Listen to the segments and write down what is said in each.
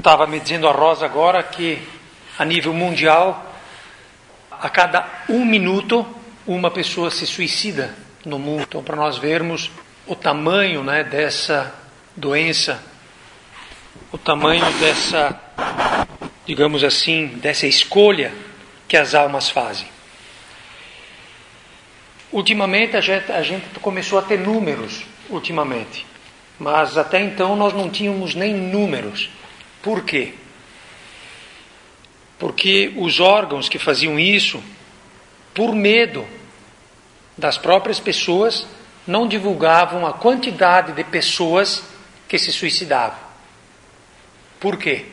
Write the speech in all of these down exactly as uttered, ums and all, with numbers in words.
Estava me dizendo a Rosa agora que a nível mundial, a cada um minuto, uma pessoa se suicida no mundo. Então, para nós vermos o tamanho, né, dessa doença, o tamanho dessa, digamos assim, dessa escolha que as almas fazem. Ultimamente a gente, a gente começou a ter números, ultimamente, mas até então nós não tínhamos nem números. Por quê? Porque os órgãos que faziam isso, por medo das próprias pessoas, não divulgavam a quantidade de pessoas que se suicidavam. Por quê?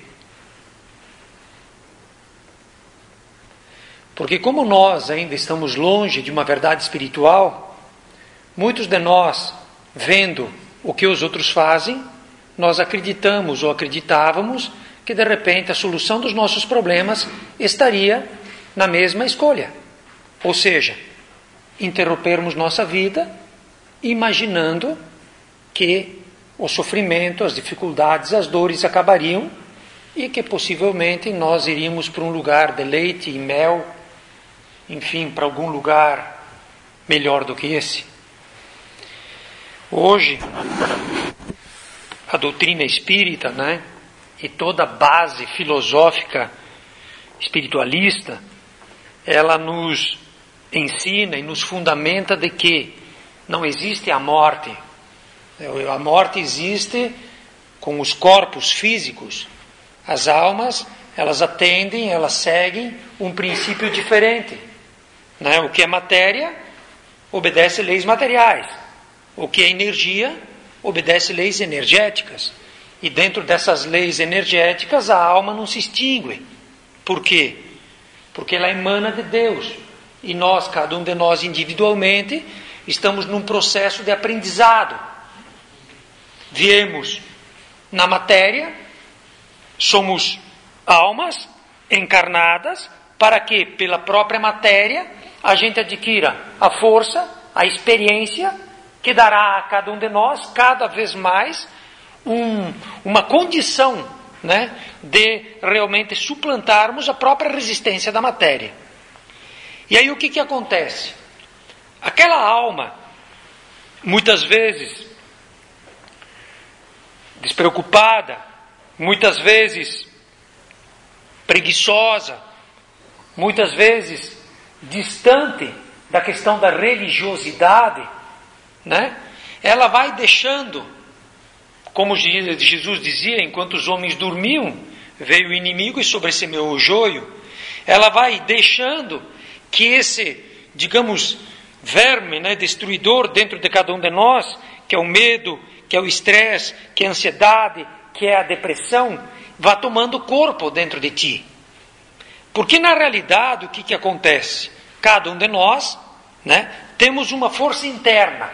Porque como nós ainda estamos longe de uma verdade espiritual, muitos de nós, vendo o que os outros fazem, nós acreditamos ou acreditávamos que de repente a solução dos nossos problemas estaria na mesma escolha. Ou seja, interrompermos nossa vida imaginando que o sofrimento, as dificuldades, as dores acabariam e que possivelmente nós iríamos para um lugar de leite e mel, enfim, para algum lugar melhor do que esse. Hoje, a doutrina espírita, né, e toda a base filosófica espiritualista, ela nos ensina e nos fundamenta de que não existe a morte. A morte existe com os corpos físicos. As almas, elas atendem, elas seguem um princípio diferente. Né? O que é matéria, obedece leis materiais. O que é energia, obedece leis energéticas. E dentro dessas leis energéticas, a alma não se extingue. Por quê? Porque ela emana de Deus. E nós, cada um de nós individualmente, estamos num processo de aprendizado. Viemos na matéria, somos almas encarnadas, para que, pela própria matéria, a gente adquira a força, a experiência, que dará a cada um de nós, cada vez mais, um, uma condição, né, de realmente suplantarmos a própria resistência da matéria. E aí o que, que acontece? Aquela alma, muitas vezes despreocupada, muitas vezes preguiçosa, muitas vezes distante da questão da religiosidade, né? Ela vai deixando, como Jesus dizia, enquanto os homens dormiam, veio o inimigo e sobressemeou o joio. Ela vai deixando que esse, digamos, verme, né, destruidor dentro de cada um de nós, que é o medo, que é o estresse, que é a ansiedade, que é a depressão, vá tomando corpo dentro de ti. Porque na realidade o que, que acontece? Cada um de nós, né, temos uma força interna.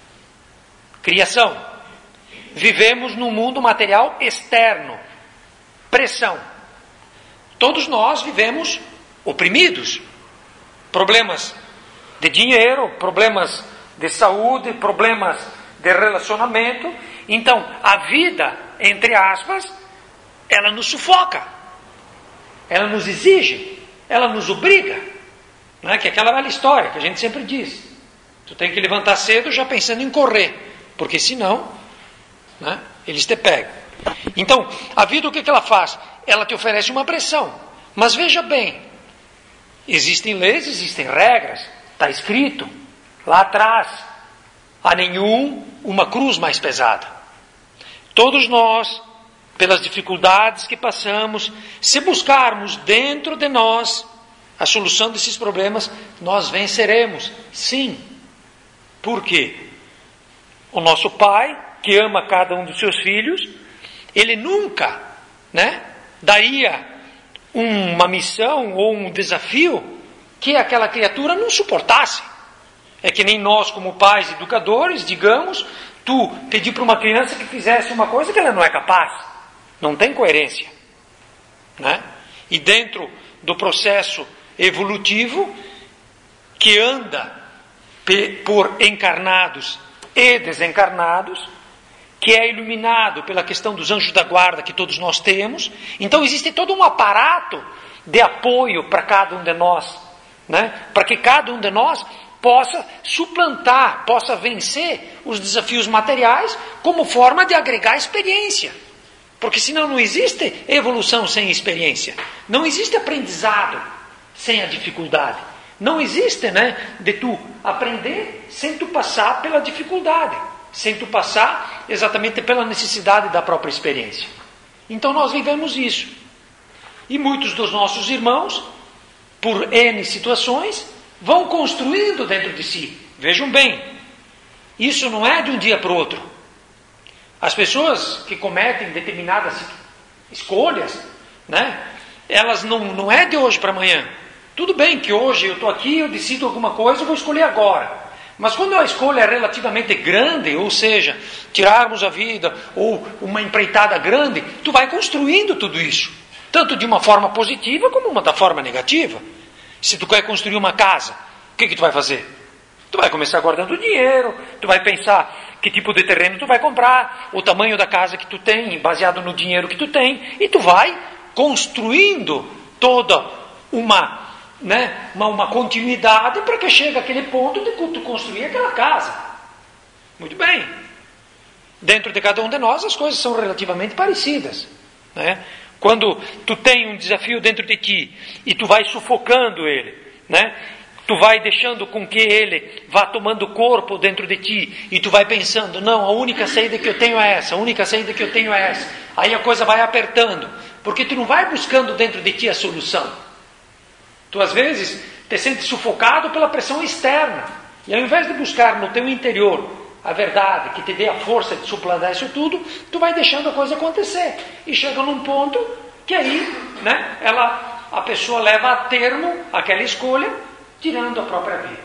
Criação. Vivemos num mundo material externo. Pressão. Todos nós vivemos oprimidos. Problemas de dinheiro, problemas de saúde, problemas de relacionamento. Então, a vida, entre aspas, ela nos sufoca. Ela nos exige. Ela nos obriga. Não é? Que é aquela velha história que a gente sempre diz. Tu tem que levantar cedo já pensando em correr. Porque senão, né, eles te pegam. Então, a vida o que, que ela faz? Ela te oferece uma pressão. Mas veja bem, existem leis, existem regras. Está escrito lá atrás. A nenhum uma cruz mais pesada. Todos nós, pelas dificuldades que passamos, se buscarmos dentro de nós a solução desses problemas, nós venceremos. Sim. Por quê? O nosso Pai, que ama cada um dos seus filhos, Ele nunca, né, daria uma missão ou um desafio que aquela criatura não suportasse. É que nem nós, como pais educadores, digamos, tu pedir para uma criança que fizesse uma coisa que ela não é capaz. Não tem coerência. Né? E dentro do processo evolutivo, que anda por encarnados e desencarnados, que é iluminado pela questão dos anjos da guarda que todos nós temos. Então existe todo um aparato de apoio para cada um de nós, né? Para que cada um de nós possa suplantar, possa vencer os desafios materiais como forma de agregar experiência. Porque senão não existe evolução sem experiência. Não existe aprendizado sem a dificuldade. Não existe, né, de tu aprender sem tu passar pela dificuldade, sem tu passar exatamente pela necessidade da própria experiência. Então nós vivemos isso. E muitos dos nossos irmãos, por N situações, vão construindo dentro de si. Vejam bem, isso não é de um dia para o outro. As pessoas que cometem determinadas escolhas, né, elas não, não é de hoje para amanhã. Tudo bem que hoje eu estou aqui, eu decido alguma coisa, eu vou escolher agora. Mas quando a escolha é relativamente grande, ou seja, tirarmos a vida, ou uma empreitada grande, tu vai construindo tudo isso. Tanto de uma forma positiva, como uma da forma negativa. Se tu quer construir uma casa, o que, que tu vai fazer? Tu vai começar guardando dinheiro, tu vai pensar que tipo de terreno tu vai comprar, o tamanho da casa que tu tem, baseado no dinheiro que tu tem, e tu vai construindo toda uma... Né? Uma, uma continuidade para que chegue aquele ponto de tu construir aquela casa. Muito bem. Dentro de cada um de nós as coisas são relativamente parecidas, né? Quando tu tem um desafio dentro de ti e tu vai sufocando ele, né? Tu vai deixando com que ele vá tomando corpo dentro de ti e tu vai pensando, não, a única saída que eu tenho é essa, a única saída que eu tenho é essa. Aí a coisa vai apertando, porque tu não vai buscando dentro de ti a solução. Tu às vezes te sentes sufocado pela pressão externa. E ao invés de buscar no teu interior a verdade que te dê a força de suplantar isso tudo, tu vai deixando a coisa acontecer. E chega num ponto que aí, né, ela, a pessoa leva a termo aquela escolha, tirando a própria vida.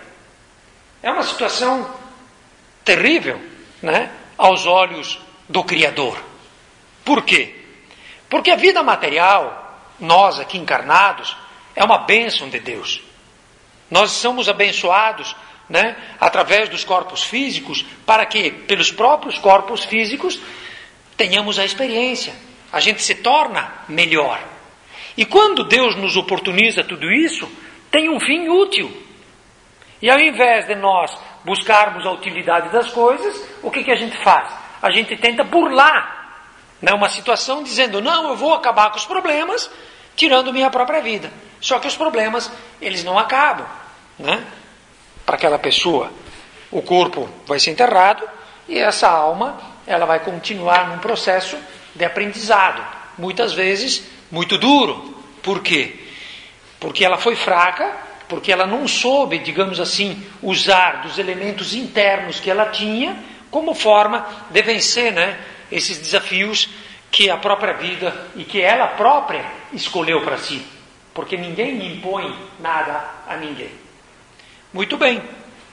É uma situação terrível, né, aos olhos do Criador. Por quê? Porque a vida material, nós aqui encarnados, é uma bênção de Deus. Nós somos abençoados, né, através dos corpos físicos, para que, pelos próprios corpos físicos, tenhamos a experiência. A gente se torna melhor. E quando Deus nos oportuniza tudo isso, tem um fim útil. E ao invés de nós buscarmos a utilidade das coisas, o que, que a gente faz? A gente tenta burlar, né, uma situação dizendo, não, eu vou acabar com os problemas, tirando minha própria vida. Só que os problemas, eles não acabam, né? Para aquela pessoa, o corpo vai ser enterrado e essa alma, ela vai continuar num processo de aprendizado, muitas vezes muito duro. Por quê? Porque ela foi fraca, porque ela não soube, digamos assim, usar dos elementos internos que ela tinha como forma de vencer, né, esses desafios que a própria vida e que ela própria escolheu para si. Porque ninguém impõe nada a ninguém. Muito bem.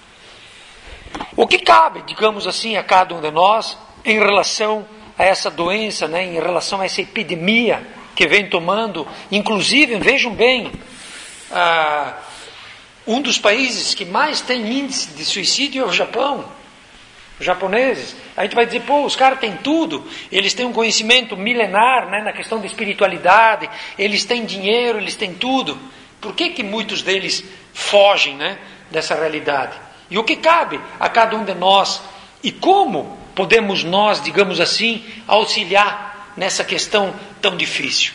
O que cabe, digamos assim, a cada um de nós em relação a essa doença, né, em relação a essa epidemia que vem tomando, inclusive, vejam bem, ah, um dos países que mais tem índice de suicídio é o Japão. Os japoneses, a gente vai dizer, pô, os caras têm tudo, eles têm um conhecimento milenar, né, na questão da espiritualidade, eles têm dinheiro, eles têm tudo. Por que que muitos deles fogem, né, dessa realidade? E o que cabe a cada um de nós? E como podemos nós, digamos assim, auxiliar nessa questão tão difícil?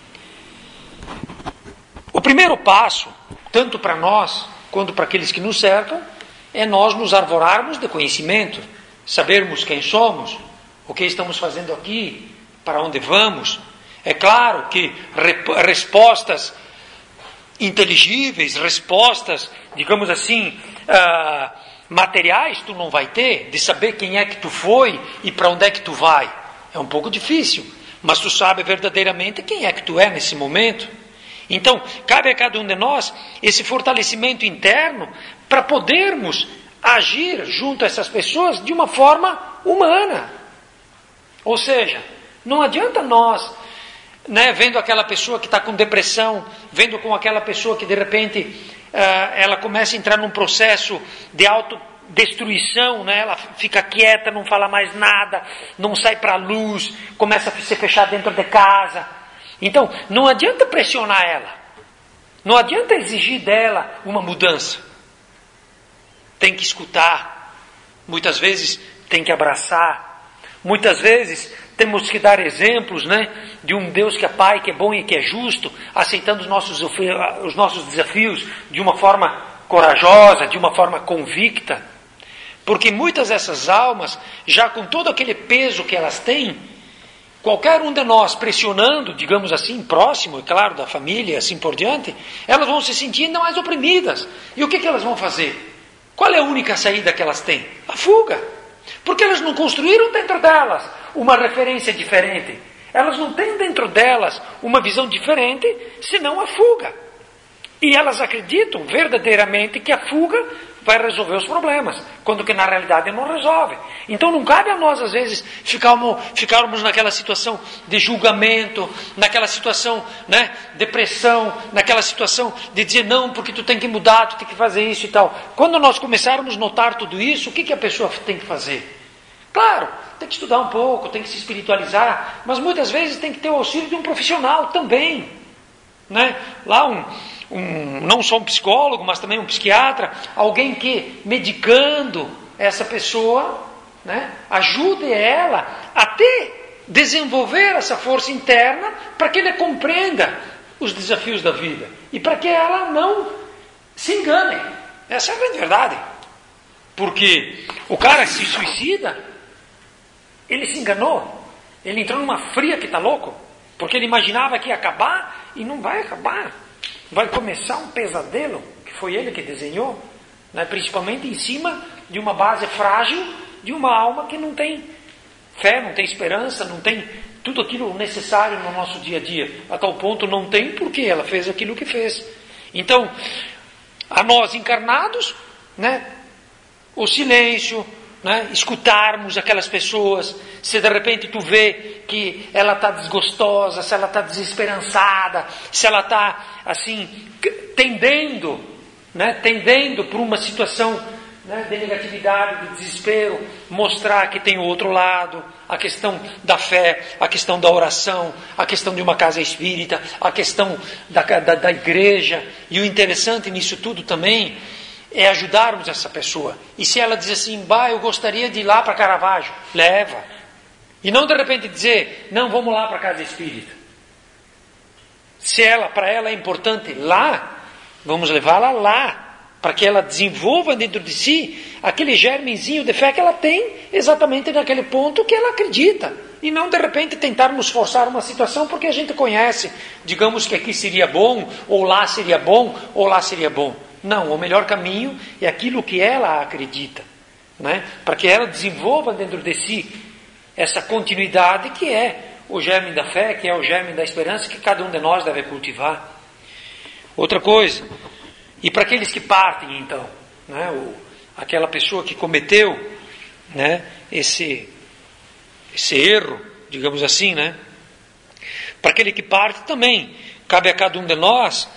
O primeiro passo, tanto para nós quanto para aqueles que nos cercam, é nós nos arvorarmos de conhecimento, sabermos quem somos, o que estamos fazendo aqui, para onde vamos. É claro que respostas inteligíveis, respostas, digamos assim, uh, materiais tu não vai ter, de saber quem é que tu foi e para onde é que tu vai. É um pouco difícil, mas tu sabe verdadeiramente quem é que tu é nesse momento. Então, cabe a cada um de nós esse fortalecimento interno para podermos agir junto a essas pessoas de uma forma humana. Ou seja, não adianta nós, né, vendo aquela pessoa que está com depressão, vendo com aquela pessoa que de repente uh, ela começa a entrar num processo de auto, destruição, né? Ela fica quieta, não fala mais nada, não sai para a luz, começa a se fechar dentro de casa. Então, não adianta pressionar ela, não adianta exigir dela uma mudança. Tem que escutar, muitas vezes tem que abraçar, muitas vezes temos que dar exemplos, né, de um Deus que é Pai, que é bom e que é justo, aceitando os nossos, os nossos desafios de uma forma corajosa, de uma forma convicta. Porque muitas dessas almas, já com todo aquele peso que elas têm, qualquer um de nós pressionando, digamos assim, próximo, é claro, da família e assim por diante, elas vão se sentir ainda mais oprimidas. E o que, que elas vão fazer? Qual é a única saída que elas têm? A fuga. Porque elas não construíram dentro delas uma referência diferente. Elas não têm dentro delas uma visão diferente, senão a fuga. E elas acreditam verdadeiramente que a fuga vai resolver os problemas, quando que na realidade não resolve. Então não cabe a nós, às vezes, ficarmos, ficarmos naquela situação de julgamento, naquela situação, né, de pressão, naquela situação de dizer não, porque tu tem que mudar, tu tem que fazer isso e tal. Quando nós começarmos a notar tudo isso, o que, que a pessoa tem que fazer? Claro, tem que estudar um pouco, tem que se espiritualizar, mas muitas vezes tem que ter o auxílio de um profissional também. Né? Lá um, um, não só um psicólogo, mas também um psiquiatra, alguém que, medicando essa pessoa, né, ajude ela a ter, desenvolver essa força interna para que ele compreenda os desafios da vida e para que ela não se engane. Essa é a grande verdade. Porque o cara se suicida, ele se enganou, ele entrou numa fria que está louco, porque ele imaginava que ia acabar e não vai acabar. Vai começar um pesadelo, que foi ele que desenhou, né? Principalmente em cima de uma base frágil, de uma alma que não tem fé, não tem esperança, não tem tudo aquilo necessário no nosso dia a dia. A tal ponto não tem porque ela fez aquilo que fez. Então, a nós encarnados, né, o silêncio, né, escutarmos aquelas pessoas, se de repente tu vê que ela está desgostosa, se ela está desesperançada, se ela está assim, tendendo, né, tendendo por uma situação, né, de negatividade, de desespero, mostrar que tem o outro lado, a questão da fé, a questão da oração, a questão de uma casa espírita, a questão da, da, da igreja. E o interessante nisso tudo também é ajudarmos essa pessoa. E se ela diz assim, bah, eu gostaria de ir lá para Caravaggio, leva. E não de repente dizer, não, vamos lá para a casa espírita. Se ela, para ela é importante lá, vamos levá-la lá, para que ela desenvolva dentro de si aquele germenzinho de fé que ela tem exatamente naquele ponto que ela acredita. E não de repente tentarmos forçar uma situação porque a gente conhece, digamos que aqui seria bom, ou lá seria bom, ou lá seria bom. Não, o melhor caminho é aquilo que ela acredita, né? Para que ela desenvolva dentro de si essa continuidade que é o germe da fé, que é o germe da esperança que cada um de nós deve cultivar. Outra coisa, e para aqueles que partem então, né? o, aquela pessoa que cometeu, né? esse, esse erro, digamos assim, né? Para aquele que parte também, cabe a cada um de nós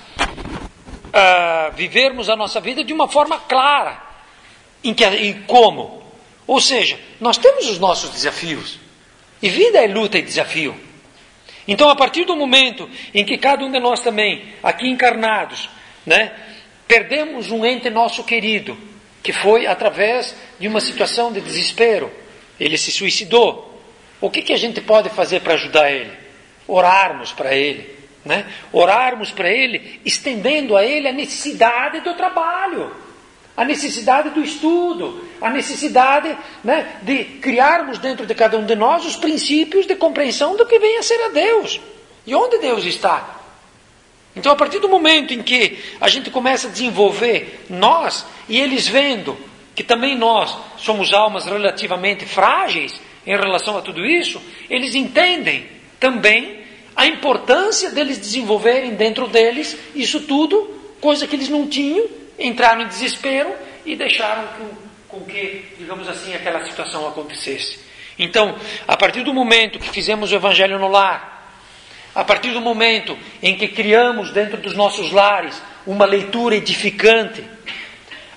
Uh, vivermos a nossa vida de uma forma clara. Em que, e como? Ou seja, nós temos os nossos desafios. E vida é luta e desafio. Então, a partir do momento em que cada um de nós também, aqui encarnados, né, perdemos um ente nosso querido, que foi através de uma situação de desespero, ele se suicidou. O que, que a gente pode fazer para ajudar ele? Orarmos para ele. Né? Orarmos para ele, estendendo a ele a necessidade do trabalho, a necessidade do estudo, a necessidade, né, de criarmos dentro de cada um de nós os princípios de compreensão do que vem a ser a Deus e onde Deus está. Então, a partir do momento em que a gente começa a desenvolver nós e eles vendo que também nós somos almas relativamente frágeis em relação a tudo isso, eles entendem também a importância deles desenvolverem dentro deles isso tudo, coisa que eles não tinham, entraram em desespero e deixaram com, com que, digamos assim, aquela situação acontecesse. Então, a partir do momento que fizemos o Evangelho no lar, a partir do momento em que criamos dentro dos nossos lares uma leitura edificante,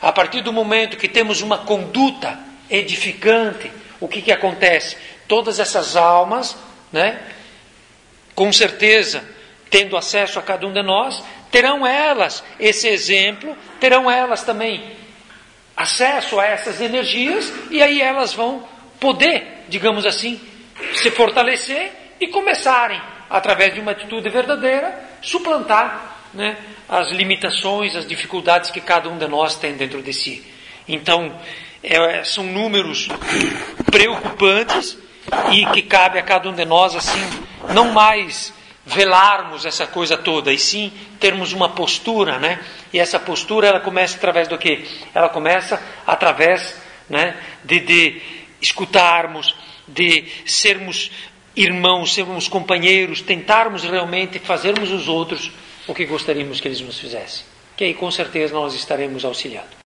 a partir do momento que temos uma conduta edificante, o que que acontece? Todas essas almas, né, com certeza, tendo acesso a cada um de nós, terão elas esse exemplo, terão elas também acesso a essas energias, e aí elas vão poder, digamos assim, se fortalecer e começarem, através de uma atitude verdadeira, suplantar, né, as limitações, as dificuldades que cada um de nós tem dentro de si. Então, é, são números preocupantes e que cabe a cada um de nós, assim, não mais velarmos essa coisa toda, e sim termos uma postura, né? E essa postura, ela começa através do quê? Ela começa através, né, de, de escutarmos, de sermos irmãos, sermos companheiros, tentarmos realmente fazermos os outros o que gostaríamos que eles nos fizessem. Que aí com certeza nós estaremos auxiliando.